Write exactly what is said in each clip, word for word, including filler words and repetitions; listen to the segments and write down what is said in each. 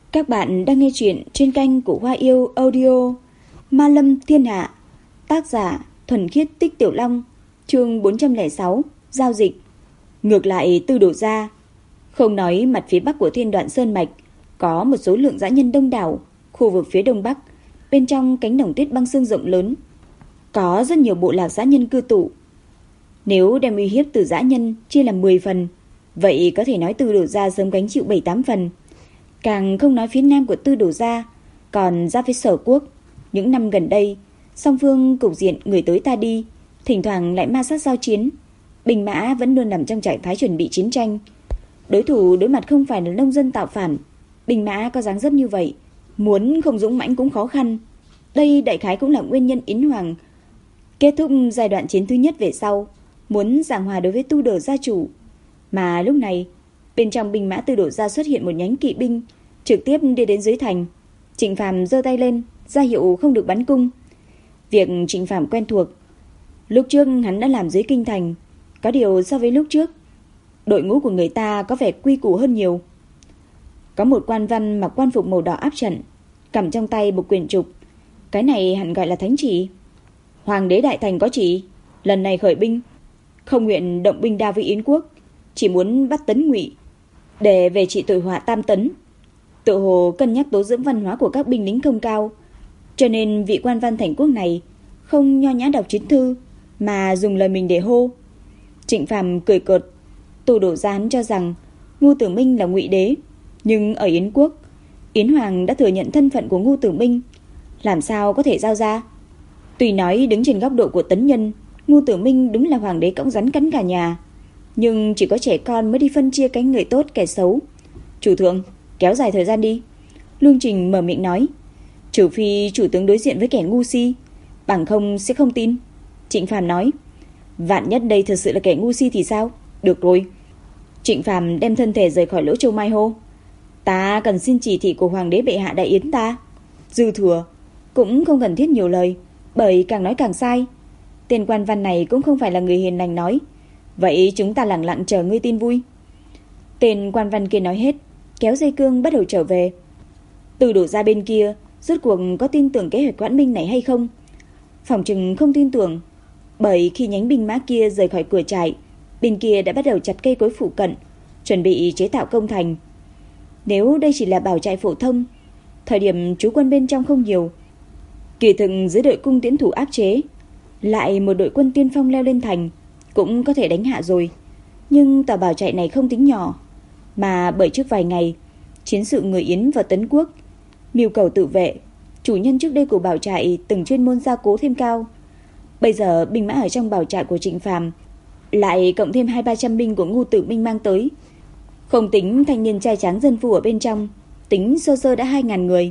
Các bạn đang nghe chuyện trên kênh của Hoa Yêu Audio. Ma Lâm Thiên Hạ. Tác giả Thuần Khiết Tích Tiểu Long. Chương bốn trăm lẻ sáu. Giao dịch. Ngược lại Tư Đồ gia, không nói mặt phía bắc của Thiên Đoạn Sơn Mạch có một số lượng dã nhân đông đảo, khu vực phía đông bắc, bên trong cánh đồng tuyết băng sương rộng lớn, có rất nhiều bộ lạc dã nhân cư tụ. Nếu đem uy hiếp từ dã nhân chia làm mười phần, vậy có thể nói Tư Đồ gia sớm gánh chịu bảy tám phần. Càng không nói phía nam của Tư Đồ gia, còn ra phía Sở Quốc, những năm gần đây, song phương cục diện người tới ta đi, thỉnh thoảng lại ma sát giao chiến, binh mã vẫn luôn nằm trong trạng thái chuẩn bị chiến tranh. Đối thủ đối mặt không phải là nông dân tạo phản, binh mã có dáng dấp như vậy, muốn không dũng mãnh cũng khó khăn. Đây đại khái cũng là nguyên nhân Yến Hoàng kết thúc giai đoạn chiến thứ nhất về sau, muốn giảng hòa đối với Tu Đồ gia chủ. Mà lúc này, bên trong binh mã Tư Đồ gia xuất hiện một nhánh kỵ binh, trực tiếp đi đến dưới thành. Trịnh Phàm giơ tay lên, ra hiệu không được bắn cung. Việc Trịnh Phàm quen thuộc, lúc trước hắn đã làm dưới kinh thành, có điều so với lúc trước, đội ngũ của người ta có vẻ quy củ hơn nhiều. Có một quan văn mặc quan phục màu đỏ áp trận, cầm trong tay một quyển trục, cái này hẳn gọi là thánh chỉ. Hoàng đế đại thành có chỉ, lần này khởi binh, không nguyện động binh đa với Yến quốc, chỉ muốn bắt Tấn Ngụy để về trị tội họa Tam Tấn. Tự hồ cân nhắc tố dưỡng văn hóa của các binh lính không cao, cho nên vị quan văn thành quốc này không nho nhã đọc chiến thư, mà dùng lời mình để hô. Trịnh Phàm cười cợt. Tư Đồ gia hắn cho rằng Ngưu Tử Minh là Ngụy đế, nhưng ở Yến quốc, Yến Hoàng đã thừa nhận thân phận của Ngưu Tử Minh, làm sao có thể giao ra. Tuy nói đứng trên góc độ của tấn nhân, Ngưu Tử Minh đúng là hoàng đế cõng rắn cắn cả nhà, nhưng chỉ có trẻ con mới đi phân chia cái người tốt kẻ xấu. Chủ thượng, kéo dài thời gian đi. Lương Trình mở miệng nói. Trừ phi chủ tướng đối diện với kẻ ngu si, bằng không sẽ không tin. Trịnh Phàm nói. Vạn nhất đây thật sự là kẻ ngu si thì sao? Được rồi. Trịnh Phàm đem thân thể rời khỏi lỗ châu mai hô. Ta cần xin chỉ thị của hoàng đế bệ hạ đại yến ta. Dư thừa cũng không cần thiết nhiều lời, bởi càng nói càng sai. Tên quan văn này cũng không phải là người hiền lành nói. Vậy chúng ta lặng lặng chờ ngươi tin vui. Tên quan văn kia nói hết, kéo dây cương bắt đầu trở về. Từ đổ ra bên kia, rốt cuộc có tin tưởng kế hoạch hoãn binh này hay không? Phòng trừng không tin tưởng, bởi khi nhánh binh mã kia rời khỏi cửa trại, bên kia đã bắt đầu chặt cây cối phụ cận, chuẩn bị chế tạo công thành. Nếu đây chỉ là bảo trại phổ thông, thời điểm trú quân bên trong không nhiều, kỳ thực dưới đội cung tiễn thủ áp chế, lại một đội quân tiên phong leo lên thành, cũng có thể đánh hạ rồi. Nhưng tòa bảo trại này không tính nhỏ, mà bởi trước vài ngày chiến sự người Yến và Tấn Quốc, mưu cầu tự vệ, chủ nhân trước đây của bảo trại từng chuyên môn gia cố thêm cao. Bây giờ binh mã ở trong bảo trại của Trịnh Phàm lại cộng thêm hai ba trăm binh của Ngưu Tử Minh mang tới, không tính thanh niên trai tráng dân phu ở bên trong, tính sơ sơ đã hai ngàn người.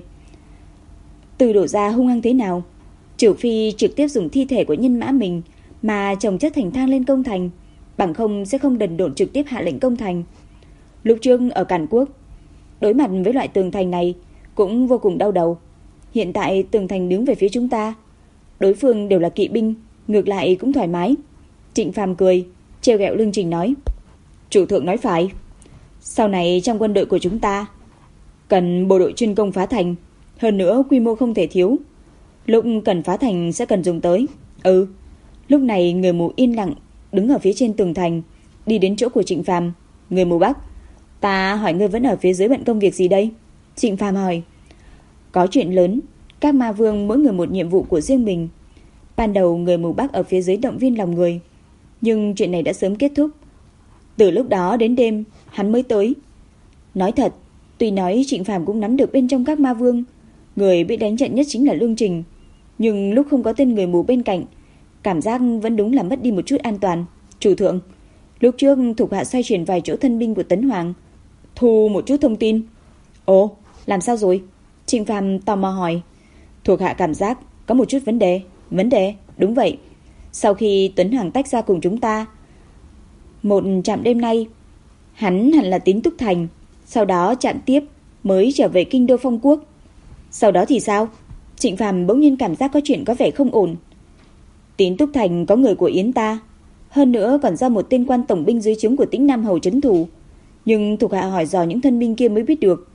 Từ đổ ra hung hăng thế nào, trừ phi trực tiếp dùng thi thể của nhân mã mình mà chồng chất thành thang lên công thành, bằng không sẽ không đần độn trực tiếp hạ lệnh công thành. Lúc trước ở Càn Quốc, đối mặt với loại tường thành này cũng vô cùng đau đầu. Hiện tại tường thành đứng về phía chúng ta, đối phương đều là kỵ binh, ngược lại cũng thoải mái. Trịnh Phàm cười, trêu ghẹo Lương Trình nói. Chủ thượng nói phải, sau này trong quân đội của chúng ta cần bộ đội chuyên công phá thành, hơn nữa quy mô không thể thiếu. Lúc cần phá thành sẽ cần dùng tới. Ừ. Lúc này người mù yên lặng đứng ở phía trên tường thành, đi đến chỗ của Trịnh Phàm. Người mù Bắc, ta hỏi ngươi vẫn ở phía dưới bận công việc gì đây? Trịnh Phàm hỏi. Có chuyện lớn, các ma vương mỗi người một nhiệm vụ của riêng mình. Ban đầu người mù Bắc ở phía dưới động viên lòng người, nhưng chuyện này đã sớm kết thúc. Từ lúc đó đến đêm hắn mới tới. Nói thật, tuy nói Trịnh Phàm cũng nắm được bên trong các ma vương, người bị đánh trận nhất chính là Lương Trình, nhưng lúc không có tên người mù bên cạnh, cảm giác vẫn đúng là mất đi một chút an toàn. Chủ thượng, lúc trước thuộc hạ xoay chuyển vài chỗ thân binh của Tấn Hoàng, thu một chút thông tin. Ồ, làm sao rồi? Trịnh Phàm tò mò hỏi. Thuộc hạ cảm giác có một chút vấn đề. Vấn đề? Đúng vậy. Sau khi Tuấn Hoàng tách ra cùng chúng ta một trạm đêm nay, hắn hẳn là Tín Túc Thành, sau đó chạm tiếp mới trở về kinh đô Phong Quốc. Sau đó thì sao? Trịnh Phàm bỗng nhiên cảm giác có chuyện có vẻ không ổn. Tín Túc Thành có người của Yến ta, hơn nữa còn do một tên quan tổng binh dưới trướng của Tĩnh Nam Hầu trấn thủ, nhưng thuộc hạ hỏi dò những thân binh kia mới biết được,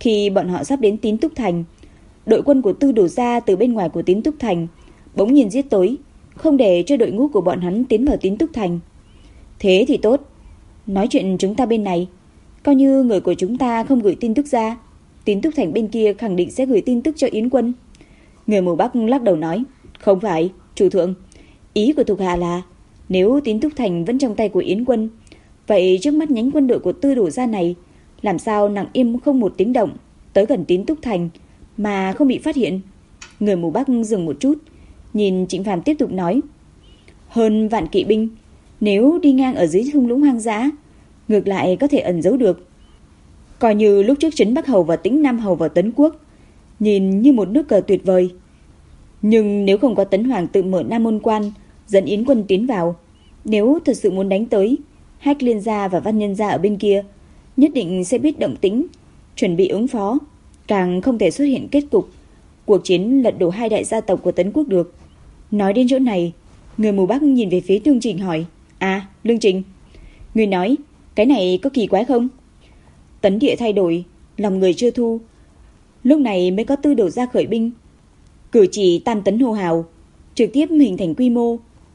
Khi bọn họ sắp đến Tín Túc Thành, đội quân của Tư Đồ gia từ bên ngoài của Tín Túc Thành bỗng nhiên giết tới, không để cho đội ngũ của bọn hắn tiến vào Tín Túc Thành. Thế thì tốt, nói chuyện chúng ta bên này, coi như người của chúng ta không gửi tin tức ra, Tín Túc Thành bên kia khẳng định sẽ gửi tin tức cho Yến quân. Người mù Bắc lắc đầu nói, không phải, chủ thượng, ý của thuộc hạ là nếu Tín Túc Thành vẫn trong tay của Yến quân, vậy trước mắt nhánh quân đội của Tư Đồ gia này làm sao nặng im không một tiếng động tới gần Tín Túc Thành mà không bị phát hiện. Người mù Bắc dừng một chút, nhìn Trịnh Phàm tiếp tục nói, hơn vạn kỵ binh nếu đi ngang ở dưới thung lũng hoang dã, ngược lại có thể ẩn giấu được. Coi như lúc trước Trấn Bắc Hầu và Tĩnh Nam Hầu vào Tấn Quốc, nhìn như một nước cờ tuyệt vời. Nhưng nếu không có Tấn Hoàng tự mở Nam Môn Quan dẫn Yến quân tiến vào, nếu thật sự muốn đánh tới, Hách Liên gia và Văn Nhân gia ở bên kia nhất định sẽ biết động tĩnh, chuẩn bị ứng phó, càng không thể xuất hiện kết cục cuộc chiến lật đổ hai đại gia tộc của Tấn Quốc được. Nói đến chỗ này, người mù Bắc nhìn về phía Lương Trình hỏi, à, Lương Trình, người nói cái này có kỳ quái không? Tấn địa thay đổi, lòng người chưa thu, lúc này mới có Tư Đồ gia khởi binh, cử chỉ tam tấn hô hào, trực tiếp hình thành quy mô.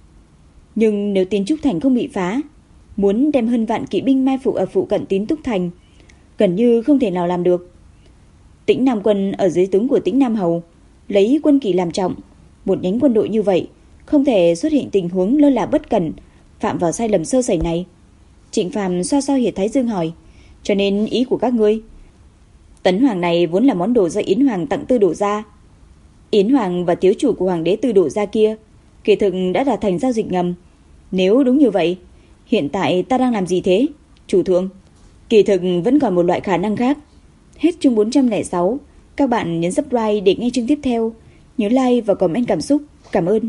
Nhưng nếu Tín Trúc Thành không bị phá, muốn đem hơn vạn kỵ binh mai phục ở phụ cận Tín Túc Thành gần như không thể nào làm được. Tĩnh Nam quân ở dưới tướng của Tĩnh Nam Hầu lấy quân kỳ làm trọng, một nhánh quân đội như vậy không thể xuất hiện tình huống lơ là bất cẩn, phạm vào sai lầm sơ sẩy này. Trịnh Phàm xoa xoa huyệt thái dương hỏi, cho nên ý của các ngươi, Tấn Hoàng này vốn là món đồ do Yến Hoàng tặng Tư Đồ gia. Yến Hoàng và thiếu chủ của Hoàng đế Tư Đồ gia kia kỳ thực đã đạt thành giao dịch ngầm. Nếu đúng như vậy, hiện tại ta đang làm gì thế, chủ thượng? Kỳ thực vẫn còn một loại khả năng khác. Hết chương bốn trăm lẻ sáu, các bạn nhấn subscribe để nghe chương tiếp theo. Nhớ like và comment cảm xúc. Cảm ơn.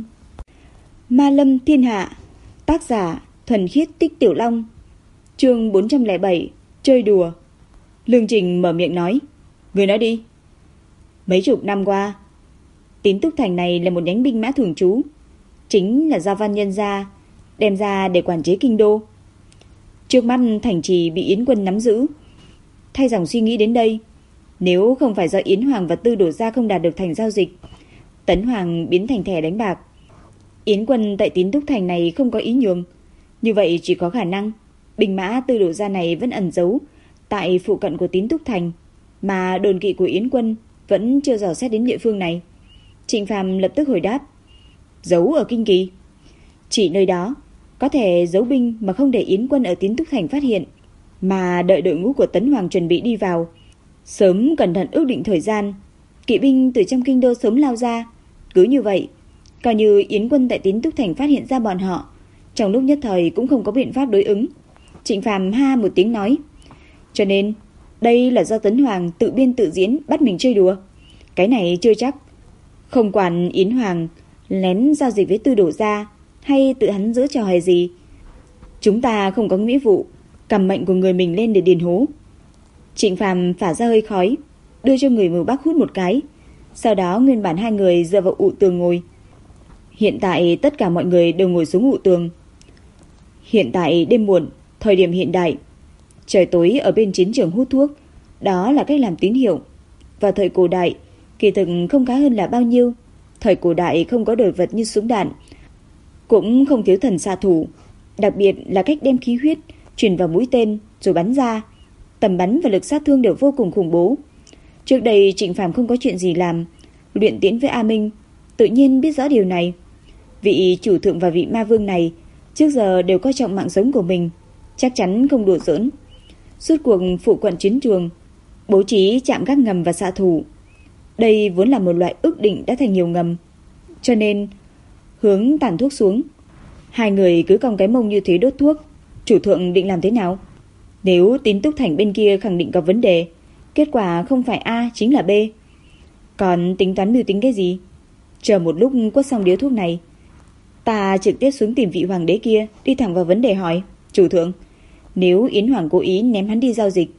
Ma Lâm Thiên Hạ, tác giả Thuần Khiết Tích Tiểu Long, chương bốn trăm lẻ bảy, chơi đùa. Lương Trình mở miệng nói, người nói đi. Mấy chục năm qua, Tín Túc Thành này là một nhánh binh mã thường trú, chính là do Văn Nhân gia đem ra để quản chế kinh đô. Trước mắt thành trì bị Yến quân nắm giữ. Thay dòng suy nghĩ đến đây, nếu không phải do Yến Hoàng và Tư Đồ gia không đạt được thành giao dịch, Tấn Hoàng biến thành thẻ đánh bạc, Yến quân tại Tín Túc Thành này không có ý nhường, như vậy chỉ có khả năng binh mã Tư Đồ gia này vẫn ẩn giấu tại phụ cận của Tín Túc Thành, mà đồn kỵ của Yến quân vẫn chưa dò xét đến địa phương này. Trịnh Phàm lập tức hồi đáp, giấu ở Kinh Kỳ, chỉ nơi đó có thể giấu binh mà không để Yến quân ở Tín Túc Thành phát hiện, mà đợi đội ngũ của Tấn Hoàng chuẩn bị đi vào, sớm cẩn thận ước định thời gian, kỵ binh từ trong kinh đô sớm lao ra. Cứ như vậy, coi như Yến quân tại Tín Túc Thành phát hiện ra bọn họ, trong lúc nhất thời cũng không có biện pháp đối ứng. Trịnh Phàm ha một tiếng nói, cho nên đây là do Tấn Hoàng tự biên tự diễn bắt mình chơi đùa. Cái này chưa chắc. Không quản Yến Hoàng lén giao dịch với Tư Đồ gia hay tự hắn giữ trò hề gì, chúng ta không có nghĩa vụ cầm mệnh của người mình lên để điền hố. Trịnh Phàm phả ra hơi khói, đưa cho người mù Bắc hút một cái. Sau đó nguyên bản hai người dựa vào ụ tường ngồi. Hiện tại tất cả mọi người đều ngồi xuống ụ tường. Hiện tại đêm muộn, thời điểm hiện đại, trời tối ở bên chiến trường hút thuốc, đó là cách làm tín hiệu. Vào thời cổ đại, kỳ thực không khá hơn là bao nhiêu. Thời cổ đại không có đồ vật như súng đạn, cũng không thiếu thần xạ thủ, đặc biệt là cách đem khí huyết truyền vào mũi tên rồi bắn ra, tầm bắn và lực sát thương đều vô cùng khủng bố. Trước đây Trịnh Phàm không có chuyện gì làm, luyện tiễn với A Minh, tự nhiên biết rõ điều này. Vị chủ thượng và vị ma vương này trước giờ đều coi trọng mạng sống của mình, chắc chắn không đùa giỡn. Suốt cuộc phụ quận chiến trường, bố trí trạm gác ngầm và xạ thủ, đây vốn là một loại ước định đã thành nhiều ngầm, cho nên hướng tàn thuốc xuống, hai người cứ cong cái mông như thế đốt thuốc. Chủ thượng định làm thế nào? Nếu Tín Túc Thành bên kia khẳng định có vấn đề, kết quả không phải A chính là B. Còn tính toán mưu tính cái gì? Chờ một lúc quất xong điếu thuốc này, ta trực tiếp xuống tìm vị hoàng đế kia, đi thẳng vào vấn đề hỏi, chủ thượng, nếu Yến Hoàng cố ý ném hắn đi giao dịch,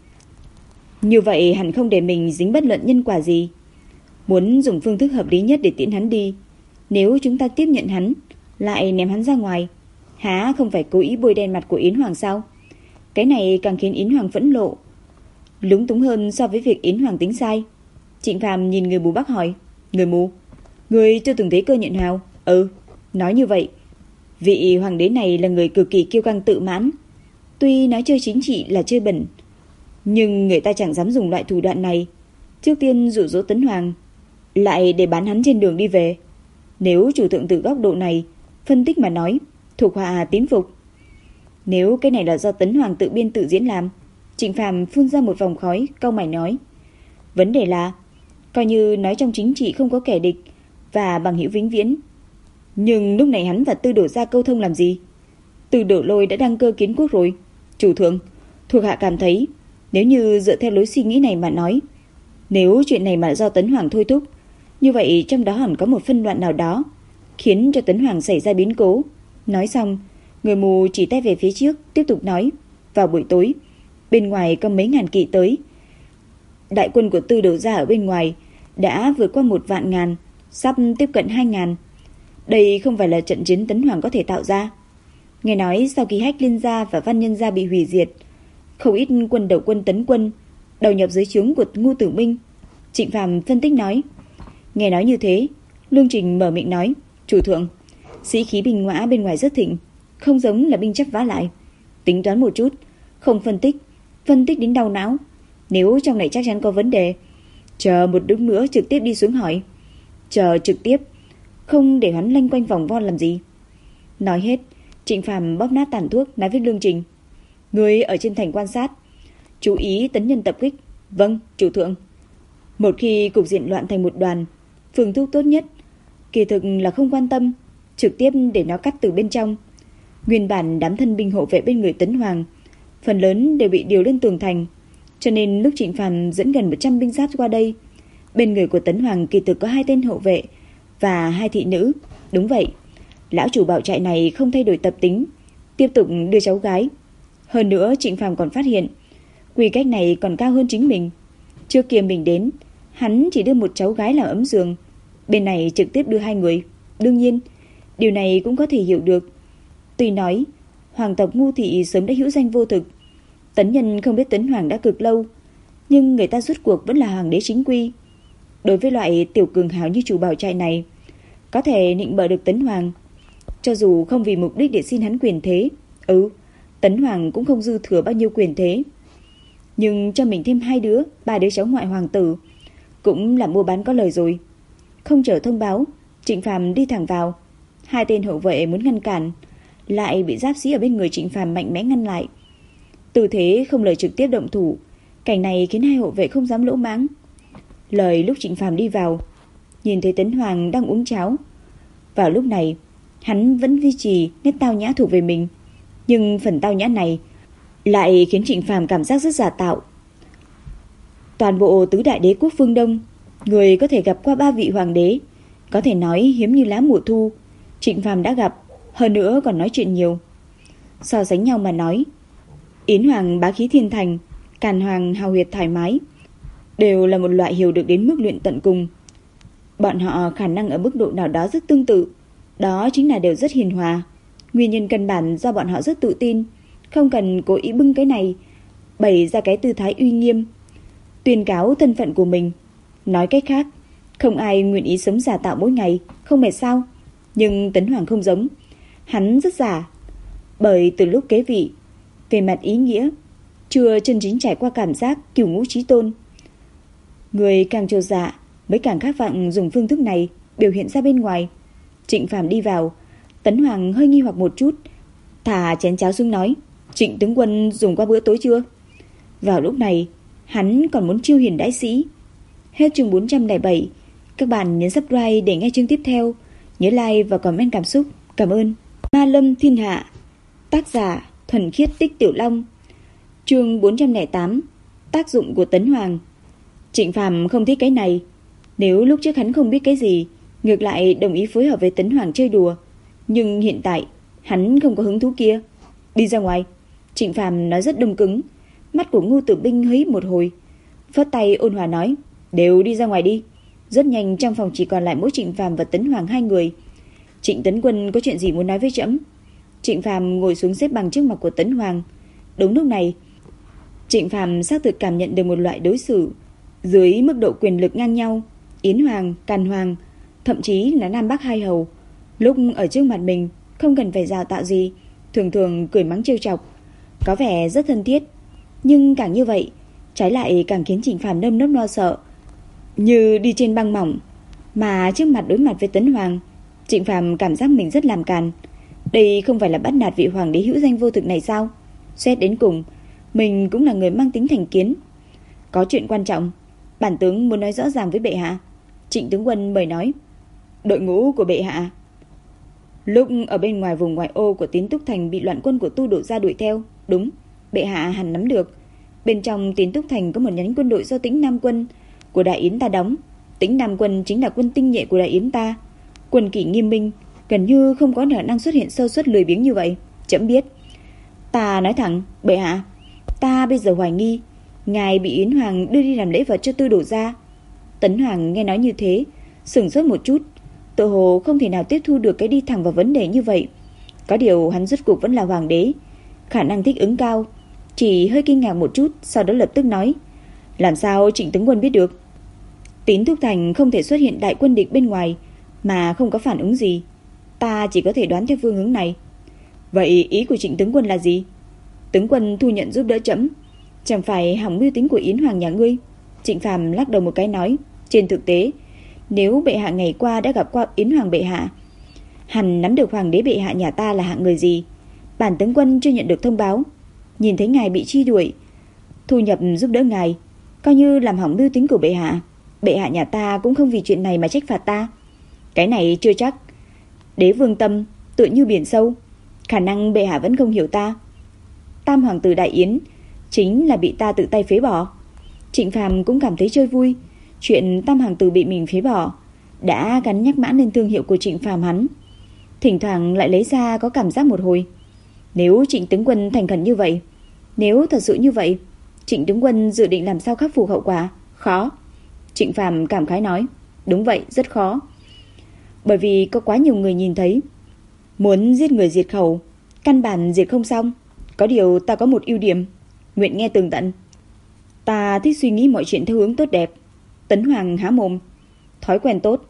như vậy hẳn không để mình dính bất luận nhân quả gì. Muốn dùng phương thức hợp lý nhất để tiễn hắn đi. Nếu chúng ta tiếp nhận hắn, lại ném hắn ra ngoài, há không phải cố ý bôi đen mặt của Yến Hoàng sao? Cái này càng khiến Yến Hoàng phẫn nộ. lúng túng hơn so với việc Yến Hoàng tính sai. Trịnh Phàm nhìn người mù Bắc hỏi, người mù, người chưa từng thấy cơ nhện hào? Ừ, nói như vậy. Vị hoàng đế này là người cực kỳ kiêu căng tự mãn. Tuy nói chơi chính trị là chơi bẩn, nhưng người ta chẳng dám dùng loại thủ đoạn này. Trước tiên dụ dỗ Tấn Hoàng, lại để bán hắn trên đường đi về. Nếu chủ thượng từ góc độ này phân tích mà nói, thuộc hạ tín phục. Nếu cái này là do Tấn Hoàng tự biên tự diễn làm. Trịnh Phàm phun ra một vòng khói, cau mày nói, vấn đề là coi như nói trong chính trị không có kẻ địch và bằng hữu vĩnh viễn, nhưng lúc này hắn và Tư Đổ ra câu thông làm gì? Tư Đổ Lôi đã đăng cơ kiến quốc rồi. Chủ thượng, thuộc hạ cảm thấy nếu như dựa theo lối suy nghĩ này mà nói, nếu chuyện này mà do Tấn Hoàng thôi thúc, như vậy trong đó hẳn có một phân đoạn nào đó khiến cho Tấn Hoàng xảy ra biến cố. Nói xong, người mù chỉ tay về phía trước, tiếp tục nói, vào buổi tối, bên ngoài có mấy ngàn kỵ tới. Đại quân của Tư Đổ ra ở bên ngoài đã vượt qua một vạn ngàn, sắp tiếp cận hai ngàn. Đây không phải là trận chiến Tấn Hoàng có thể tạo ra. Nghe nói sau khi Hách Liên gia và Văn Nhân gia bị hủy diệt, không ít quân đầu quân Tấn quân đầu nhập dưới trướng của Ngô Tử Minh. Trịnh Phàm phân tích nói. Nghe nói như thế, Lương Trình mở miệng nói, chủ thượng, sĩ khí binh mã bên ngoài rất thịnh, không giống là binh chấp vá lại. Tính toán một chút, không phân tích, phân tích đến đau não. Nếu trong này chắc chắn có vấn đề, chờ một lúc nữa trực tiếp đi xuống hỏi. Chờ trực tiếp, không để hắn lanh quanh vòng vo làm gì. Nói hết, Trịnh Phàm bóp nát tàn thuốc, nói với Lương Trình, người ở trên thành quan sát, chú ý tấn nhân tập kích. Vâng, chủ thượng. Một khi cục diện loạn thành một đoàn, phương thuốc tốt nhất kỳ thực là không quan tâm, trực tiếp để nó cắt từ bên trong. Nguyên bản đám thân binh hộ vệ bên người Tấn Hoàng phần lớn đều bị điều lên tường thành, cho nên lúc Trịnh Phàm dẫn gần một trăm binh giáp qua đây, bên người của Tấn Hoàng kỳ thực có hai tên hộ vệ và hai thị nữ. Đúng vậy, lão chủ bảo trại này không thay đổi tập tính, tiếp tục đưa cháu gái. Hơn nữa Trịnh Phàm còn phát hiện quy cách này còn cao hơn chính mình. Trước kia mình đến, hắn chỉ đưa một cháu gái làm ấm giường, bên này trực tiếp đưa hai người. Đương nhiên, điều này cũng có thể hiểu được. Tuy nói hoàng tộc Ngu thị sớm đã hữu danh vô thực, Tấn nhân không biết Tấn Hoàng đã cực lâu, nhưng người ta rốt cuộc vẫn là hoàng đế chính quy. Đối với loại tiểu cường hào như chủ bảo trại này, có thể nịnh bợ được Tấn Hoàng, cho dù không vì mục đích để xin hắn quyền thế. Ừ, Tấn Hoàng cũng không dư thừa bao nhiêu quyền thế, nhưng cho mình thêm hai đứa, ba đứa cháu ngoại hoàng tử, cũng là mua bán có lời rồi. Không chờ thông báo, Trịnh Phàm đi thẳng vào. Hai tên hậu vệ muốn ngăn cản, lại bị giáp sĩ ở bên người Trịnh Phàm mạnh mẽ ngăn lại. Tư thế không lời trực tiếp động thủ, cảnh này khiến hai hậu vệ không dám lỗ mãng. Lời lúc Trịnh Phàm đi vào, nhìn thấy Tấn Hoàng đang uống cháo. Vào lúc này, hắn vẫn duy trì nét tao nhã thuộc về mình, nhưng phần tao nhã này lại khiến Trịnh Phàm cảm giác rất giả tạo. Toàn bộ tứ đại đế quốc phương Đông, người có thể gặp qua ba vị hoàng đế, có thể nói hiếm như lá mùa thu, Trịnh Phàm đã gặp, hơn nữa còn nói chuyện nhiều. So sánh nhau mà nói, Yến Hoàng bá khí thiên thành, Càn Hoàng hào huyệt thoải mái, đều là một loại hiểu được đến mức luyện tận cùng. Bọn họ khả năng ở mức độ nào đó rất tương tự, đó chính là đều rất hiền hòa. Nguyên nhân căn bản do bọn họ rất tự tin, không cần cố ý bưng cái này, bày ra cái tư thái uy nghiêm, tuyên cáo thân phận của mình. Nói cách khác, không ai nguyện ý sống giả tạo mỗi ngày, không mệt sao? Nhưng Tấn Hoàng không giống, hắn rất giả, bởi từ lúc kế vị, về mặt ý nghĩa, chưa chân chính trải qua cảm giác cửu ngũ chí tôn. Người càng trột dạ mới càng khát vọng dùng phương thức này biểu hiện ra bên ngoài. Trịnh Phàm đi vào, Tấn Hoàng hơi nghi hoặc một chút, thả chén cháo xuống nói, Trịnh tướng quân dùng qua bữa tối chưa? Vào lúc này, hắn còn muốn chiêu hiền đãi sĩ. Hết chương bốn trăm lẻ bảy. Các bạn nhấn subscribe để nghe chương tiếp theo. Nhớ like và comment cảm xúc. Cảm ơn. Ma Lâm Thiên Hạ. Tác giả Thuần Khiết Tích Tiểu Long. Chương bốn trăm lẻ tám. Tác dụng của Tấn Hoàng. Trịnh Phàm không thích cái này. Nếu lúc trước hắn không biết cái gì, ngược lại đồng ý phối hợp với Tấn Hoàng chơi đùa, nhưng hiện tại hắn không có hứng thú kia. Đi ra ngoài. Trịnh Phàm nói rất đông cứng. Mắt của Ngô Tử Binh hí một hồi, phất tay ôn hòa nói, đều đi ra ngoài đi. Rất nhanh trong phòng chỉ còn lại mỗi Trịnh Phàm và Tấn Hoàng hai người. Trịnh Tấn Quân có chuyện gì muốn nói với trẫm? Trịnh Phàm ngồi xuống xếp bằng trước mặt của Tấn Hoàng. Đúng lúc này, Trịnh Phàm xác thực cảm nhận được một loại đối xử dưới mức độ quyền lực ngang nhau. Yến Hoàng, Càn Hoàng, thậm chí là Nam Bắc hai hầu, lúc ở trước mặt mình không cần phải rào tạo gì, thường thường cười mắng trêu chọc, có vẻ rất thân thiết. Nhưng càng như vậy, trái lại càng khiến Trịnh Phàm nơm nớp lo sợ, như đi trên băng mỏng. Mà trước mặt đối mặt với Tấn Hoàng, Trịnh Phàm cảm giác mình rất làm càn. Đây không phải là bắt nạt vị hoàng đế hữu danh vô thực này sao? Xét đến cùng, mình cũng là người mang tính thành kiến. Có chuyện quan trọng, bản tướng muốn nói rõ ràng với bệ hạ. Trịnh tướng quân mời nói. Đội ngũ của bệ hạ. Lúc ở bên ngoài vùng ngoại ô của Tín Túc Thành bị loạn quân của Tu Đổ Gia đuổi theo, đúng, bệ hạ hẳn nắm được. Bên trong Tín Túc Thành có một nhánh quân đội do Tĩnh Nam quân của Đại Yến ta đóng. Tĩnh Nam quân chính là quân tinh nhuệ của Đại Yến ta, quân kỷ nghiêm minh, gần như không có khả năng xuất hiện sơ suất lười biếng như vậy. Chấm biết. Ta nói thẳng, bệ hạ, ta bây giờ hoài nghi ngài bị Yến Hoàng đưa đi làm lễ vật cho Tư Đổ Gia. Tấn Hoàng nghe nói như thế, sửng sốt một chút, tự hồ không thể nào tiếp thu được cái đi thẳng vào vấn đề như vậy. Có điều hắn rốt cuộc vẫn là hoàng đế, khả năng thích ứng cao, chỉ hơi kinh ngạc một chút, sau đó lập tức nói. Làm sao Trịnh tướng quân biết được? Tín Thúc Thành không thể xuất hiện đại quân địch bên ngoài mà không có phản ứng gì, ta chỉ có thể đoán theo phương hướng này. Vậy ý của Trịnh tướng quân là gì? Tướng quân thu nhận giúp đỡ trẫm, chẳng phải hỏng mưu tính của Yến Hoàng nhà ngươi? Trịnh Phàm lắc đầu một cái nói. Trên thực tế, nếu bệ hạ ngày qua đã gặp qua Yến Hoàng bệ hạ, hẳn nắm được hoàng đế bệ hạ nhà ta là hạng người gì. Bản tướng quân chưa nhận được thông báo, nhìn thấy ngài bị truy đuổi, thu nhập giúp đỡ ngài, coi như làm hỏng mưu tính của bệ hạ. Bệ hạ nhà ta cũng không vì chuyện này mà trách phạt ta. Cái này chưa chắc. Đế vương tâm tựa như biển sâu, khả năng bệ hạ vẫn không hiểu ta. Tam hoàng tử Đại Yến chính là bị ta tự tay phế bỏ. Trịnh Phàm cũng cảm thấy chơi vui. Chuyện tam hoàng tử bị mình phế bỏ đã gắn nhắc mãi lên thương hiệu của Trịnh Phàm hắn. Thỉnh thoảng lại lấy ra có cảm giác một hồi. Nếu Trịnh tướng quân thành khẩn như vậy, nếu thật sự như vậy, Trịnh tướng quân dự định làm sao khắc phục hậu quả? Khó. Trịnh Phàm cảm khái nói. Đúng vậy, rất khó. Bởi vì có quá nhiều người nhìn thấy. Muốn giết người diệt khẩu, căn bản diệt không xong. Có điều ta có một ưu điểm, nguyện nghe tường tận. Ta thích suy nghĩ mọi chuyện theo hướng tốt đẹp. Tấn Hoàng há mồm. Thói quen tốt.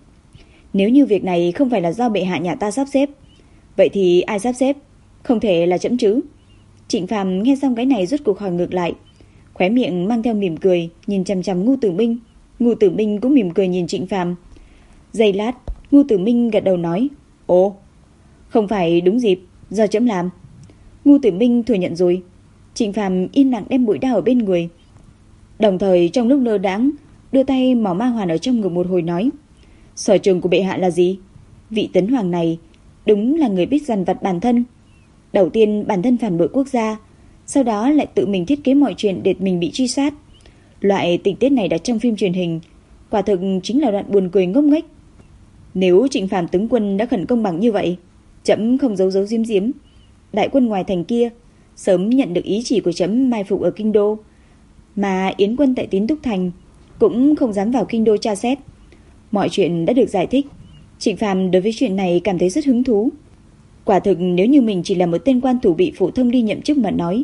Nếu như việc này không phải là do bệ hạ nhà ta sắp xếp, vậy thì ai sắp xếp? Không thể là trẫm chứ? Trịnh Phàm nghe xong cái này rốt cuộc hỏi ngược lại, khóe miệng mang theo mỉm cười, nhìn chằm chằm Ngưu Tử Minh. Ngưu Tử Minh cũng mỉm cười nhìn Trịnh Phàm. Giây lát, Ngưu Tử Minh gật đầu nói. Ồ, không phải đúng dịp, do trẫm làm. Ngưu Tử Minh thừa nhận rồi. Trịnh Phàm yên lặng đem bụi đao ở bên người, đồng thời trong lúc lơ đãng đưa tay mỏ ma hoàn ở trong ngực một hồi nói. Sở trường của bệ hạ là gì? Vị Tấn Hoàng này đúng là người biết dằn vặt bản thân. Đầu tiên bản thân phản bội quốc gia, sau đó lại tự mình thiết kế mọi chuyện để mình bị truy sát. Loại tình tiết này đặt trong phim truyền hình, quả thực chính là đoạn buồn cười ngốc nghếch. Nếu Trịnh Phàm tướng quân đã khẩn công bằng như vậy, trẫm không giấu giấu giếm giếm. Đại quân ngoài thành kia sớm nhận được ý chỉ của trẫm mai phục ở kinh đô, mà Yến quân tại Tín Túc Thành cũng không dám vào kinh đô tra xét. Mọi chuyện đã được giải thích. Trịnh Phàm đối với chuyện này cảm thấy rất hứng thú. Quả thực nếu như mình chỉ là một tên quan thủ bị phổ thông đi nhậm chức mà nói,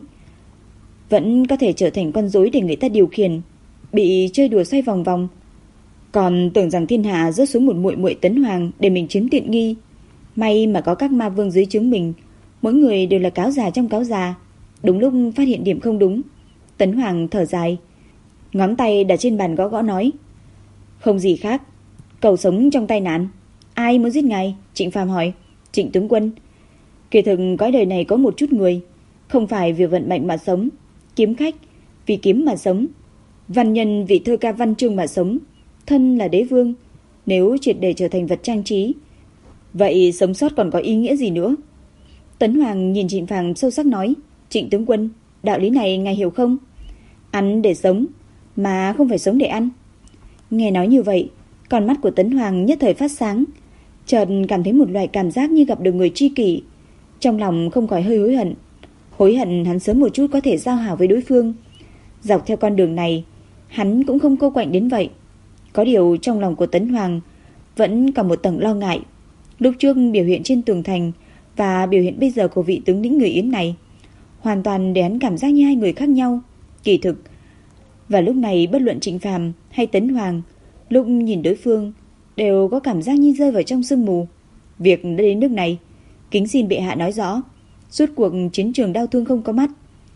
vẫn có thể trở thành con rối để người ta điều khiển, bị chơi đùa xoay vòng vòng. Còn tưởng rằng thiên hạ rớt xuống một muội muội Tấn Hoàng để mình chiếm tiện nghi. May mà có các ma vương dưới trướng mình, mỗi người đều là cáo già trong cáo già. Đúng lúc phát hiện điểm không đúng, Tấn Hoàng thở dài, ngón tay đặt trên bàn gõ gõ nói. Không gì khác, cầu sống trong tai nạn. Ai muốn giết ngài? Trịnh Phàm hỏi. Trịnh tướng quân, kỳ thực cõi đời này có một chút người không phải vì vận mệnh mà sống, kiếm khách vì kiếm mà sống, văn nhân vì thơ ca văn chương mà sống, thân là đế vương. Nếu triệt để trở thành vật trang trí, vậy sống sót còn có ý nghĩa gì nữa? Tấn Hoàng nhìn Trịnh Phàm sâu sắc nói. Trịnh tướng quân, đạo lý này ngài hiểu không? Ăn để sống, mà không phải sống để ăn. Nghe nói như vậy, con mắt của Tấn Hoàng nhất thời phát sáng, chợt cảm thấy một loại cảm giác như gặp được người tri kỷ. Trong lòng không khỏi hơi hối hận. Hối hận hắn sớm một chút có thể giao hảo với đối phương. Dọc theo con đường này, hắn cũng không cô quạnh đến vậy. Có điều trong lòng của Tấn Hoàng vẫn còn một tầng lo ngại. Lúc trước biểu hiện trên tường thành và biểu hiện bây giờ của vị tướng lĩnh người Yến này, hoàn toàn để hắn cảm giác như hai người khác nhau. Kỳ thực, và lúc này bất luận Trịnh Phàm hay Tấn Hoàng, lúc nhìn đối phương đều có cảm giác như rơi vào trong sương mù. Việc đã đến nước này, kính xin bệ hạ nói rõ, suốt cuộc chiến trường đau thương không có mắt.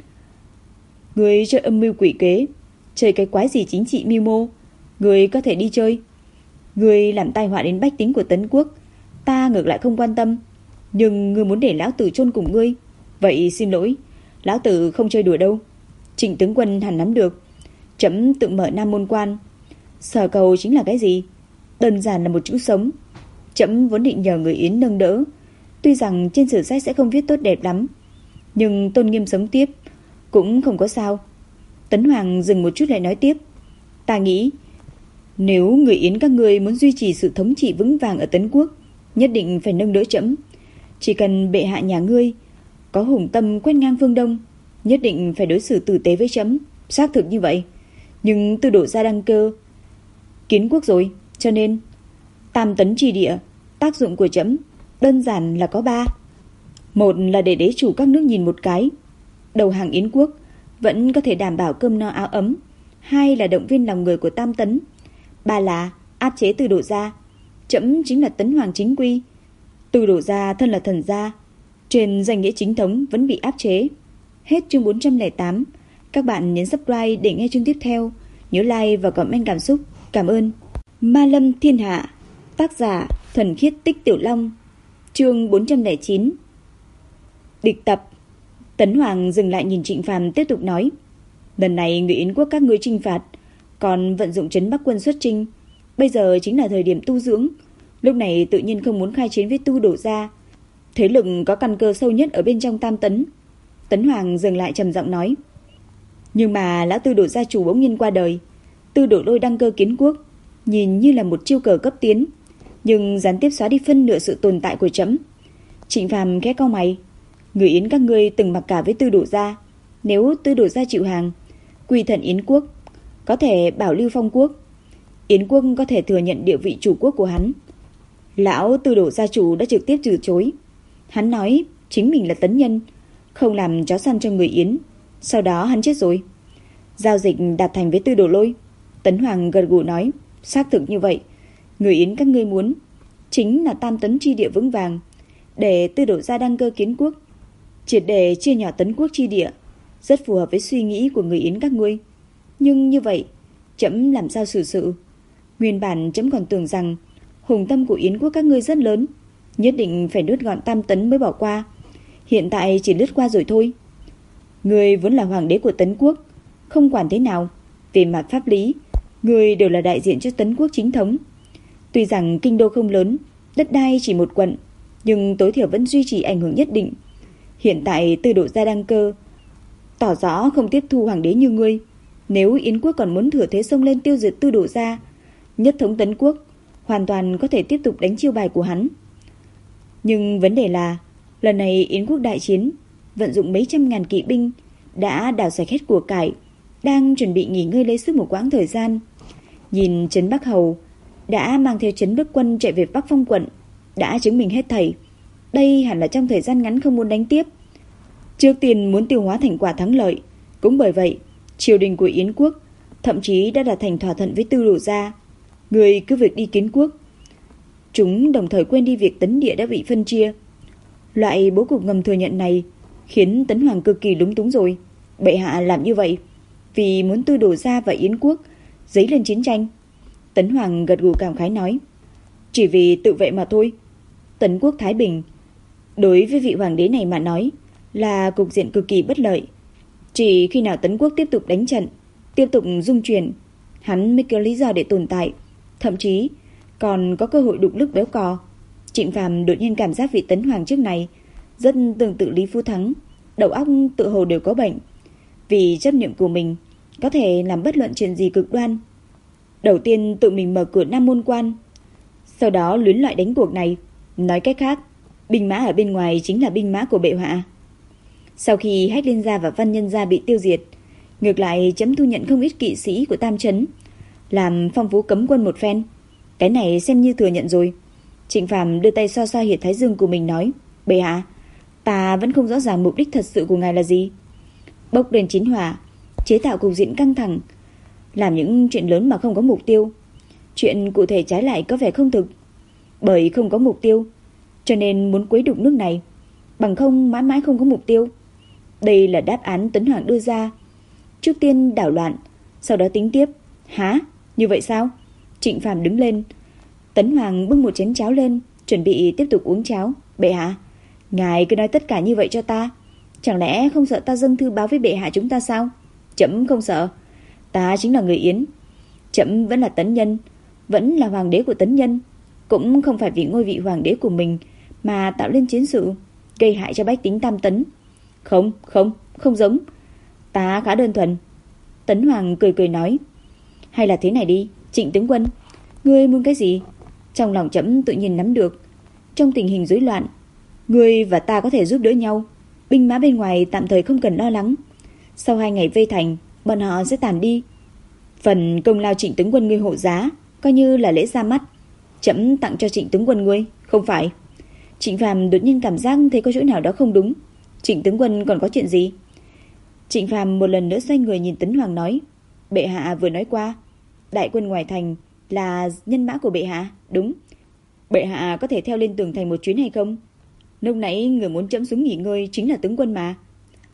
Người chơi âm mưu quỷ kế, chơi cái quái gì chính trị mưu mô, người có thể đi chơi. Người làm tai họa đến bách tính của Tấn quốc, ta ngược lại không quan tâm. Nhưng ngươi muốn để lão tử chôn cùng ngươi, vậy xin lỗi, lão tử không chơi đùa đâu. Trịnh tướng quân hẳn nắm được, chấm tự mở Nam môn quan. Sở cầu chính là cái gì? Đơn giản là một chữ sống. Chấm vốn định nhờ người Yến nâng đỡ, tuy rằng trên sử sách sẽ không viết tốt đẹp lắm, nhưng tôn nghiêm sống tiếp cũng không có sao. Tấn Hoàng dừng một chút lại nói tiếp, ta nghĩ nếu người Yến các ngươi muốn duy trì sự thống trị vững vàng ở Tấn quốc, nhất định phải nâng đỡ chấm. Chỉ cần bệ hạ nhà ngươi có hùng tâm quét ngang phương Đông, nhất định phải đối xử tử tế với chấm. Xác thực như vậy, nhưng Tư Đổ Gia đăng cơ kiến quốc rồi, cho nên tam tấn tri địa, tác dụng của chấm đơn giản là có ba. Một là để đế chủ các nước nhìn một cái, đầu hàng Yến quốc vẫn có thể đảm bảo cơm no áo ấm. Hai là động viên lòng người của tam tấn. Ba là áp chế Tư Đổ Gia. Chấm chính là Tấn Hoàng chính quy. Tư Đổ Gia thân là thần gia, trên danh nghĩa chính thống vẫn bị áp chế. Hết chương bốn trăm lẻ tám. Các bạn nhấn subscribe để nghe chương tiếp theo. Nhớ like và comment cảm xúc. Cảm ơn. Ma Lâm Thiên Hạ, tác giả Thuần Khiết Tích Tiểu Long, chương bốn trăm lẻ chín. Địch tập. Tấn Hoàng dừng lại nhìn Trịnh Phàm tiếp tục nói, lần này người Yến quốc các ngươi chinh phạt, còn vận dụng trấn Bắc quân xuất chinh, bây giờ chính là thời điểm tu dưỡng. Lúc này tự nhiên không muốn khai chiến với Tư Đổ Gia, thế lực có căn cơ sâu nhất ở bên trong tam tấn. Tấn Hoàng dừng lại trầm giọng nói, nhưng mà lão Tư Đổ Gia chủ bỗng nhiên qua đời, Tư Đổ Lôi đăng cơ kiến quốc, nhìn như là một chiêu cờ cấp tiến, nhưng gián tiếp xóa đi phân nửa sự tồn tại của chấm. Trịnh Phàm khẽ cau mày, người Yến các ngươi từng mặc cả với Tư Đổ Gia, nếu Tư Đổ Gia chịu hàng, quy thần Yến quốc, có thể bảo lưu phong quốc, Yến quốc có thể thừa nhận địa vị chủ quốc của hắn. Lão Tư Đổ Gia chủ đã trực tiếp từ chối. Hắn nói chính mình là tấn nhân, không làm chó săn cho người Yến. Sau đó hắn chết rồi. Giao dịch đạt thành với Tư Đổ Lôi. Tấn Hoàng gật gù nói, xác thực như vậy. Người Yến các ngươi muốn chính là tam tấn chi địa vững vàng, để Tư Đổ Gia đăng cơ kiến quốc, triệt để chia nhỏ Tấn quốc chi địa, rất phù hợp với suy nghĩ của người Yến các ngươi. Nhưng như vậy chấm làm sao xử sự? Nguyên bản chấm còn tưởng rằng hùng tâm của Yến quốc các ngươi rất lớn, nhất định phải nuốt gọn tam tấn mới bỏ qua. Hiện tại chỉ lướt qua rồi thôi. Người vốn là hoàng đế của Tấn quốc, không quản thế nào, về mặt pháp lý, người đều là đại diện cho Tấn quốc chính thống. Tuy rằng kinh đô không lớn, đất đai chỉ một quận, nhưng tối thiểu vẫn duy trì ảnh hưởng nhất định. Hiện tại Tư Đổ Gia đăng cơ, tỏ rõ không tiếp thu hoàng đế như ngươi. Nếu Yến quốc còn muốn thừa thế xông lên tiêu diệt Tư Đổ Gia, nhất thống Tấn quốc, hoàn toàn có thể tiếp tục đánh chiêu bài của hắn. Nhưng vấn đề là, lần này Yến quốc đại chiến, vận dụng mấy trăm ngàn kỵ binh, đã đào sạch hết của cải, đang chuẩn bị nghỉ ngơi lấy sức một quãng thời gian. Nhìn trấn Bắc Hầu đã mang theo trấn Bắc quân chạy về Bắc Phong quận, đã chứng minh hết thảy. Đây hẳn là trong thời gian ngắn không muốn đánh tiếp, trước tiên muốn tiêu hóa thành quả thắng lợi. Cũng bởi vậy, triều đình của Yến quốc thậm chí đã đạt thành thỏa thuận với Tư Đổ Gia, người cứ việc đi kiến quốc. Chúng đồng thời quên đi việc Tấn địa đã bị phân chia. Loại bố cục ngầm thừa nhận này khiến Tấn Hoàng cực kỳ lúng túng rồi. Bệ hạ làm như vậy vì muốn Tư Đổ Gia và Yến quốc dấy lên chiến tranh. Tấn Hoàng gật gù cảm khái nói, chỉ vì tự vệ mà thôi. Tấn quốc thái bình, đối với vị hoàng đế này mà nói là cục diện cực kỳ bất lợi. Chỉ khi nào Tấn quốc tiếp tục đánh trận, tiếp tục dung chuyển, hắn mới có lý do để tồn tại, thậm chí còn có cơ hội đục lức béo cò. Trịnh Phàm đột nhiên cảm giác vị Tấn Hoàng trước này rất tương tự Lý Phú Thắng, đầu óc tự hồ đều có bệnh, vì chấp niệm của mình có thể làm bất luận chuyện gì cực đoan. Đầu tiên tự mình mở cửa Nam môn quan, sau đó luyến loại đánh cuộc này. Nói cách khác, binh mã ở bên ngoài chính là binh mã của bệ hạ. Sau khi Hách Liên gia và Văn Nhân gia bị tiêu diệt, ngược lại chấm thu nhận không ít kỵ sĩ của tam trấn, làm phong phú cấm quân một phen. Cái này xem như thừa nhận rồi. Trịnh Phàm đưa tay xoa xoa huyệt thái dương của mình nói, bệ hạ, ta vẫn không rõ ràng mục đích thật sự của ngài là gì. Bốc lên chiến hỏa, chế tạo cục diện căng thẳng, làm những chuyện lớn mà không có mục tiêu. Chuyện cụ thể trái lại có vẻ không thực. Bởi không có mục tiêu, cho nên muốn quấy đục nước này, bằng không mãi mãi không có mục tiêu. Đây là đáp án Tấn Hoàng đưa ra. Trước tiên đảo loạn, sau đó tính tiếp. Hả? Như vậy sao? Trịnh Phàm đứng lên. Tấn Hoàng bưng một chén cháo lên, chuẩn bị tiếp tục uống cháo. Bệ hạ, ngài cứ nói tất cả như vậy cho ta. Chẳng lẽ không sợ ta dâng thư báo với bệ hạ chúng ta sao? Trẫm không sợ. Ta chính là người Yến. Trẫm vẫn là Tấn Nhân, vẫn là hoàng đế của Tấn Nhân. Cũng không phải vì ngôi vị hoàng đế của mình mà tạo lên chiến sự, gây hại cho bách tính Tam Tấn. Không, không, không giống. Ta khá đơn thuần. Tấn Hoàng cười cười nói. Hay là thế này đi, Trịnh tướng quân, ngươi muốn cái gì? Trong lòng trẫm tự nhiên nắm được. Trong tình hình rối loạn, ngươi và ta có thể giúp đỡ nhau. Binh mã bên ngoài tạm thời không cần lo lắng. Sau hai ngày vây thành, bọn họ sẽ tàn đi. Phần công lao Trịnh tướng quân ngươi hộ giá, coi như là lễ ra mắt. Trẫm tặng cho Trịnh tướng quân ngươi, không phải. Trịnh Phàm đột nhiên cảm giác thấy có chỗ nào đó không đúng. Trịnh tướng quân còn có chuyện gì? Trịnh Phàm một lần nữa xoay người nhìn Tấn Hoàng nói. Bệ hạ vừa nói qua, đại quân ngoài thành là nhân mã của bệ hạ. Đúng. Bệ hạ có thể theo lên tường thành một chuyến hay không? Lúc nãy người muốn chẫm xuống nghỉ ngơi chính là tướng quân mà.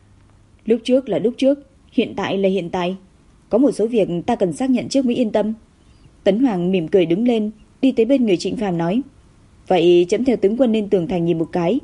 Lúc trước là lúc trước, hiện tại là hiện tại. Có một số việc ta cần xác nhận trước mới yên tâm. Tấn Hoàng mỉm cười đứng lên, đi tới bên người Trịnh Phàm nói. Vậy chấm theo tướng quân lên tường thành nhìn một cái,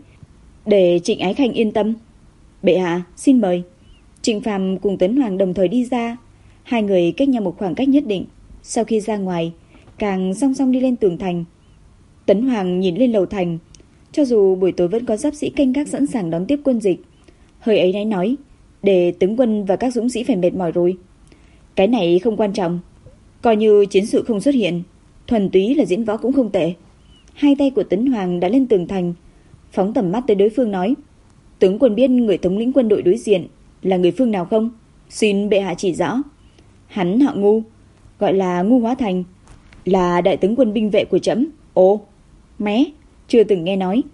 để Trịnh Ái Khanh yên tâm. Bệ hạ, xin mời. Trịnh Phàm cùng Tấn Hoàng đồng thời đi ra. Hai người cách nhau một khoảng cách nhất định. Sau khi ra ngoài, càng song song đi lên tường thành. Tấn Hoàng nhìn lên lầu thành. Cho dù buổi tối vẫn có giáp sĩ canh gác sẵn sàng đón tiếp quân dịch, hơi ấy náy nói, để tướng quân và các dũng sĩ phải mệt mỏi rồi. Cái này không quan trọng. Coi như chiến sự không xuất hiện, thuần túy là diễn võ cũng không tệ. Hai tay của Tấn Hoàng đã lên tường thành, phóng tầm mắt tới đối phương nói. Tướng quân biết người thống lĩnh quân đội đối diện là người phương nào không? Xin bệ hạ chỉ rõ. Hắn họ Ngu, gọi là Ngu Hóa Thành, là đại tướng quân binh vệ của trẫm. Ồ, mé, chưa từng nghe nói.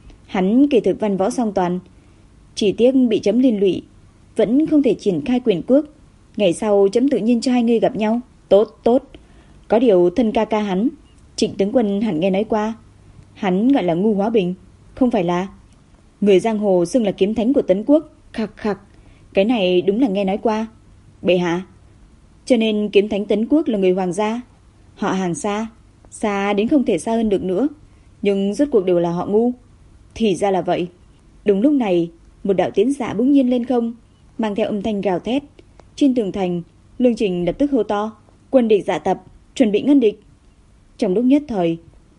Hắn kỳ thực văn võ song toàn, chỉ tiếc bị trẫm liên lụy, vẫn không thể triển khai quyền cước. Ngày sau trẫm tự nhiên cho hai người gặp nhau. Tốt, tốt. Có điều thân ca ca hắn, Trịnh tướng quân hẳn nghe nói qua. Hắn gọi là Ngu Hóa Bình, không phải là? Người giang hồ xưng là kiếm thánh của Tấn Quốc. Khặc khặc, cái này đúng là nghe nói qua. Bệ hạ, cho nên kiếm thánh Tấn Quốc là người hoàng gia. Họ hàng xa, xa đến không thể xa hơn được nữa, nhưng rốt cuộc đều là họ Ngu. Thì ra là vậy. Đúng lúc này, một đạo tiến xạ bỗng nhiên lên không, mang theo âm thanh gào thét. Trên tường thành, Lương Trình lập tức hô to. Quân địch dạ tập, chuẩn bị ngăn địch. Trong lúc nhất thời,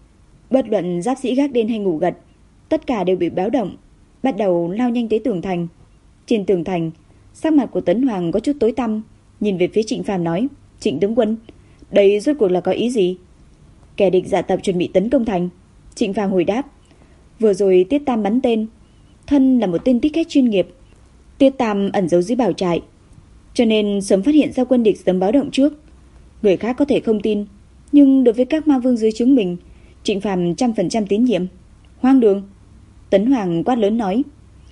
bất luận giáp sĩ gác đêm hay ngủ gật, tất cả đều bị báo động, bắt đầu lao nhanh tới tường thành. Trên tường thành, sắc mặt của Tấn Hoàng có chút tối tăm, nhìn về phía Trịnh Phàm nói. Trịnh tướng quân, đây rốt cuộc là có ý gì? Kẻ địch dạ tập chuẩn bị tấn công thành. Trịnh Phàm hồi đáp. Vừa rồi Tiết Tam bắn tên, thân là một tên thích khách chuyên nghiệp. Tiết Tam ẩn giấu dưới bảo trại, cho nên sớm phát hiện ra quân địch, sớm báo động trước. Người khác có thể không tin, nhưng đối với các ma vương dưới trướng mình, Trịnh Phàm trăm phần trăm tín nhiệm. Hoang đường. Tấn Hoàng quát lớn nói.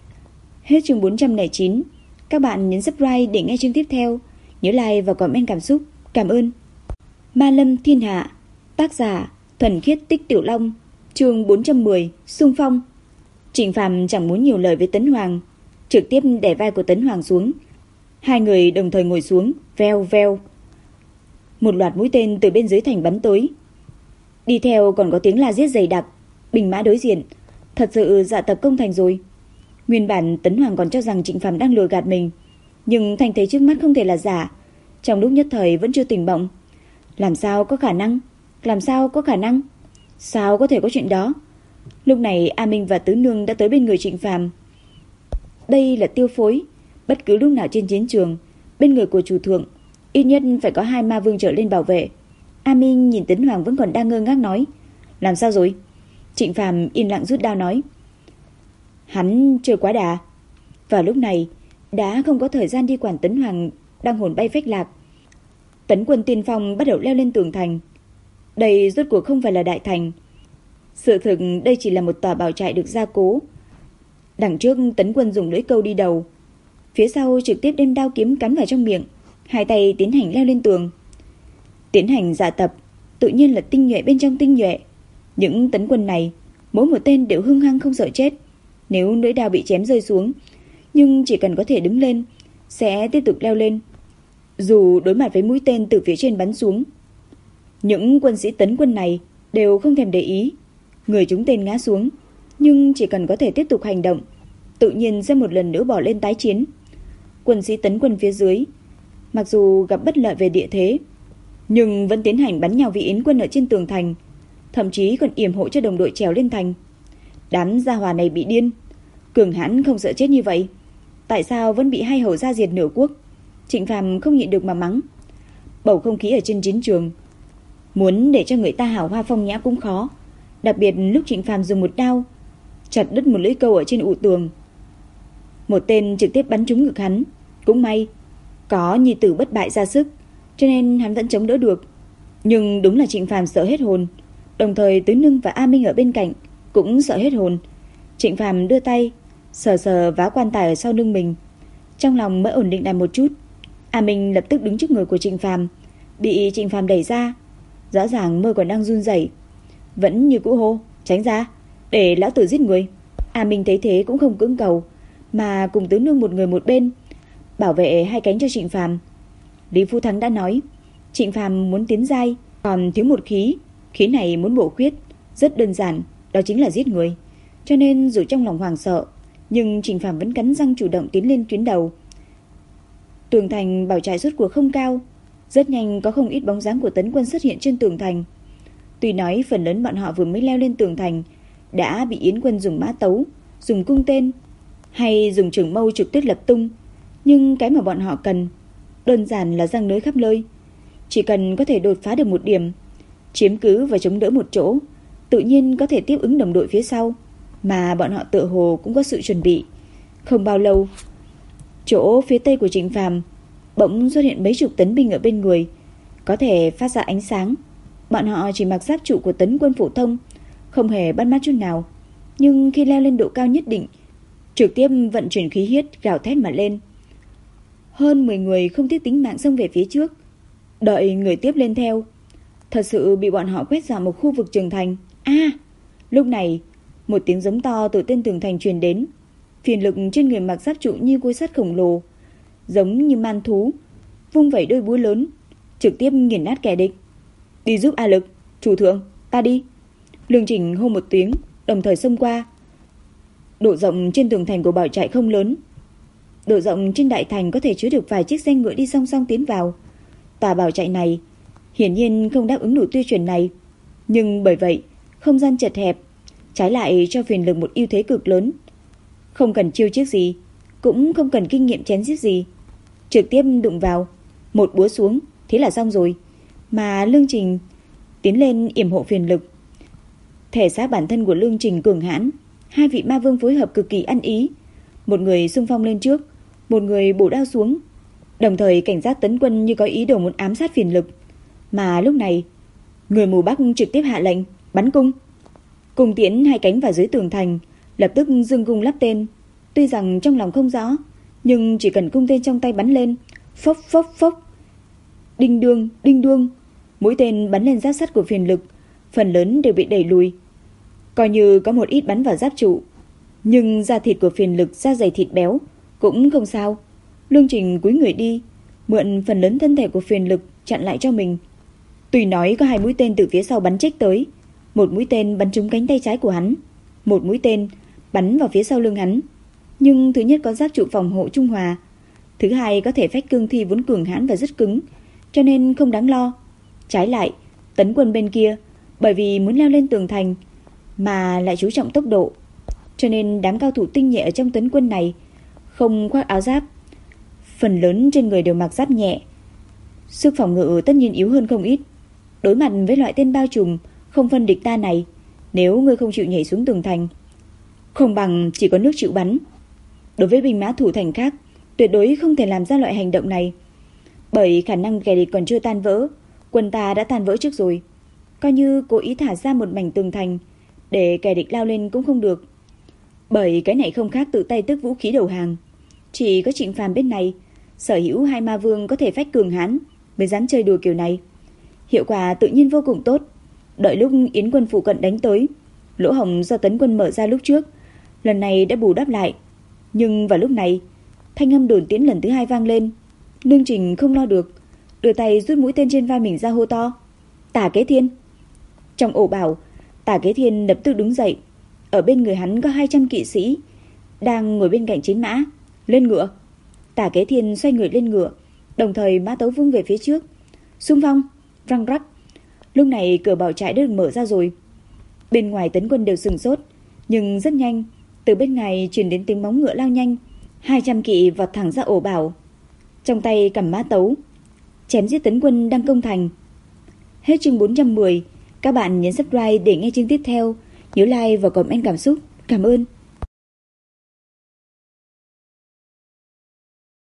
Hết chương bốn trăm lẻ chín. Các bạn nhấn subscribe để nghe chương tiếp theo. Nhớ like và comment cảm xúc. Cảm ơn. Ma Lâm Thiên Hạ. Tác giả Thuần Khiết Tích Tiểu Long. Chương bốn trăm mười. Xung phong. Trịnh Phàm chẳng muốn nhiều lời với Tấn Hoàng, trực tiếp đè vai của Tấn Hoàng xuống. Hai người đồng thời ngồi xuống. Veo veo. Một loạt mũi tên từ bên dưới thành bắn tới. Đi theo còn có tiếng la giết dày đặc. Binh mã đối diện thật sự dạ tập công thành rồi. Nguyên bản Tấn Hoàng còn cho rằng Trịnh Phàm đang lừa gạt mình, nhưng thành thấy trước mắt không thể là giả. Trong lúc nhất thời vẫn chưa tỉnh bỗng. Làm sao có khả năng? Làm sao có khả năng? Sao có thể có chuyện đó? Lúc này A Minh và Tứ Nương đã tới bên người Trịnh Phàm. Đây là tiêu phối. Bất cứ lúc nào trên chiến trường, bên người của chủ thượng ít nhất phải có hai ma vương trở lên bảo vệ. A Minh nhìn Tấn Hoàng vẫn còn đang ngơ ngác nói. Làm sao rồi? Trịnh Phàm im lặng rút đao nói. Hắn chơi quá đà. Vào lúc này đã không có thời gian đi quản Tấn Hoàng đang hồn bay phách lạc. Tấn quân tiên phong bắt đầu leo lên tường thành. Đây rốt cuộc không phải là đại thành. Sự thực đây chỉ là một tòa bảo trại được gia cố. Đằng trước Tấn quân dùng lưỡi câu đi đầu, phía sau trực tiếp đem đao kiếm cắn vào trong miệng, hai tay tiến hành leo lên tường. Tiến hành dạ tập, tự nhiên là tinh nhuệ bên trong tinh nhuệ. Những tấn quân này, mỗi một tên đều hung hăng không sợ chết. Nếu lưỡi đao bị chém rơi xuống, nhưng chỉ cần có thể đứng lên, sẽ tiếp tục leo lên, dù đối mặt với mũi tên từ phía trên bắn xuống. Những quân sĩ tấn quân này đều không thèm để ý, người chúng tên ngã xuống, nhưng chỉ cần có thể tiếp tục hành động, tự nhiên sẽ một lần nữa bỏ lên tái chiến. Quân sĩ tấn quân phía dưới, mặc dù gặp bất lợi về địa thế, nhưng vẫn tiến hành bắn nhau vì yến quân ở trên tường thành, thậm chí còn yểm hộ cho đồng đội trèo lên thành. Đám gia hỏa này bị điên, cường hãn không sợ chết như vậy, tại sao vẫn bị hai hầu gia diệt nửa quốc? Trịnh Phàm không nhịn được mà mắng. Bầu không khí ở trên chiến trường, muốn để cho người ta hào hoa phong nhã cũng khó, đặc biệt lúc Trịnh Phàm dùng một đao chặt đứt một lưỡi câu ở trên ụ tường. Một tên trực tiếp bắn trúng ngực hắn, cũng may có nhi tử bất bại ra sức, cho nên hắn vẫn chống đỡ được. Nhưng đúng là Trịnh Phàm sợ hết hồn, đồng thời Tứ Nương và A Minh ở bên cạnh cũng sợ hết hồn. Trịnh Phàm đưa tay sờ sờ vá quan tài ở sau lưng mình, trong lòng mới ổn định lại một chút. A Minh lập tức đứng trước người của Trịnh Phàm, bị Trịnh Phàm đẩy ra, rõ ràng môi còn đang run rẩy, vẫn như cũ hô: "Tránh ra, để lão tử giết người." A Minh thấy thế cũng không cưỡng cầu, mà cùng Tứ Nương một người một bên bảo vệ hai cánh cho Trịnh Phàm. Lý Phú Thắng đã nói, Trịnh Phàm muốn tiến giai, còn thiếu một khí, khí này muốn bổ khuyết, rất đơn giản, đó chính là giết người. Cho nên dù trong lòng hoảng sợ, nhưng Trịnh Phàm vẫn cắn răng chủ động tiến lên tuyến đầu. Tường thành bảo trại rốt cuộc không cao, rất nhanh có không ít bóng dáng của tấn quân xuất hiện trên tường thành. Tuy nói phần lớn bọn họ vừa mới leo lên tường thành đã bị yến quân dùng mã tấu, dùng cung tên hay dùng trường mâu trực tiếp lập tung, nhưng cái mà bọn họ cần đơn giản là răng nới khắp nơi. Chỉ cần có thể đột phá được một điểm, chiếm cứ và chống đỡ một chỗ, tự nhiên có thể tiếp ứng đồng đội phía sau, mà bọn họ tựa hồ cũng có sự chuẩn bị. Không bao lâu, chỗ phía tây của Trịnh Phàm bỗng xuất hiện mấy chục tấn binh ở bên người, có thể phát ra ánh sáng. Bọn họ chỉ mặc giáp trụ của tấn quân phổ thông, không hề bắt mắt chút nào, nhưng khi leo lên độ cao nhất định, trực tiếp vận chuyển khí huyết gào thét mà lên. Hơn mười người không tiếc tính mạng xông về phía trước, đợi người tiếp lên theo. Thật sự bị bọn họ quét dọn một khu vực tường thành. A! À, lúc này, một tiếng giống to từ tên tường thành truyền đến. Phiền lực trên người mặc giáp trụ như cối sắt khổng lồ, giống như man thú, vung vẩy đôi búa lớn, trực tiếp nghiền nát kẻ địch. Đi giúp A Lực, chủ thượng, ta đi. Lương Trình hô một tiếng, đồng thời xông qua. Độ rộng trên tường thành của bảo trại không lớn, độ rộng trên đại thành có thể chứa được vài chiếc xe ngựa đi song song tiến vào. Tòa bảo trại này hiển nhiên không đáp ứng đủ tiêu chuẩn này, nhưng bởi vậy không gian chật hẹp, trái lại cho Phiền Lực một ưu thế cực lớn. Không cần chiêu chiếc gì, cũng không cần kinh nghiệm chém giết gì, trực tiếp đụng vào, một búa xuống, thế là xong rồi. Mà Lương Trình tiến lên yểm hộ Phiền Lực. Thể xác bản thân của Lương Trình cường hãn, hai vị ma vương phối hợp cực kỳ ăn ý, một người xung phong lên trước, một người bổ đao xuống, đồng thời cảnh giác tấn quân như có ý đồ muốn ám sát Phiền Lực. Mà lúc này, người mù Bắc trực tiếp hạ lệnh bắn cung. Cung tiễn hai cánh vào dưới tường thành, lập tức dương cung lắp tên. Tuy rằng trong lòng không rõ, nhưng chỉ cần cung tên trong tay bắn lên, phốc phốc phốc, đinh đương đinh đương, mũi tên bắn lên giáp sắt của Phiền Lực, phần lớn đều bị đẩy lùi. Coi như có một ít bắn vào giáp trụ, nhưng da thịt của Phiền Lực da dày thịt béo cũng không sao. Lương Trình cúi người đi, mượn phần lớn thân thể của Phiền Lực chặn lại cho mình. Tuy nói có hai mũi tên từ phía sau bắn chếch tới, một mũi tên bắn trúng cánh tay trái của hắn, một mũi tên bắn vào phía sau lưng hắn, nhưng thứ nhất có giáp trụ phòng hộ trung hòa, thứ hai có thể phách cương thi vốn cường hãn và rất cứng, cho nên không đáng lo. Trái lại, tấn quân bên kia bởi vì muốn leo lên tường thành mà lại chú trọng tốc độ, cho nên đám cao thủ tinh nhuệ ở trong tấn quân này không khoác áo giáp, phần lớn trên người đều mặc giáp nhẹ, sức phòng ngự tất nhiên yếu hơn không ít. Đối mặt với loại tên bao trùm không phân địch ta này, nếu ngươi không chịu nhảy xuống tường thành, không bằng chỉ có nước chịu bắn. Đối với binh mã thủ thành khác, tuyệt đối không thể làm ra loại hành động này, bởi khả năng kẻ địch còn chưa tan vỡ, quân ta đã tan vỡ trước rồi. Coi như cố ý thả ra một mảnh tường thành để kẻ địch lao lên cũng không được, bởi cái này không khác tự tay tước vũ khí đầu hàng. Chỉ có Trịnh Phàm bên này, sở hữu hai ma vương có thể phách cường hãn mới dám chơi đùa kiểu này. Hiệu quả tự nhiên vô cùng tốt. Đợi lúc Yến Quân phụ cận đánh tới, lỗ hổng do Tấn Quân mở ra lúc trước lần này đã bù đắp lại. Nhưng vào lúc này, thanh âm đồn tiễn lần thứ hai vang lên. Lương Trình không lo được, đưa tay rút mũi tên trên vai mình ra hô to: Tả Kế Thiên! Trong ổ bảo, Tả Kế Thiên lập tức đứng dậy. Ở bên người hắn có hai trăm kỵ sĩ đang ngồi bên cạnh chiến mã. Lên ngựa! Tả Kế Thiên xoay người lên ngựa, đồng thời mã tấu vung về phía trước. Xung phong! Răng rắc! Lúc này cửa bảo trại đã được mở ra rồi. Bên ngoài Tấn Quân đều sừng sốt, nhưng rất nhanh từ bên ngoài truyền đến tiếng móng ngựa lao nhanh. Hai trăm kỵ vọt thẳng ra ổ bảo, trong tay cầm mã tấu, chém giết Tấn Quân đang công thành. Hết chương bốn trăm mười. Các bạn nhấn subscribe để nghe chương tiếp theo. Nhớ like và comment cảm xúc. Cảm ơn.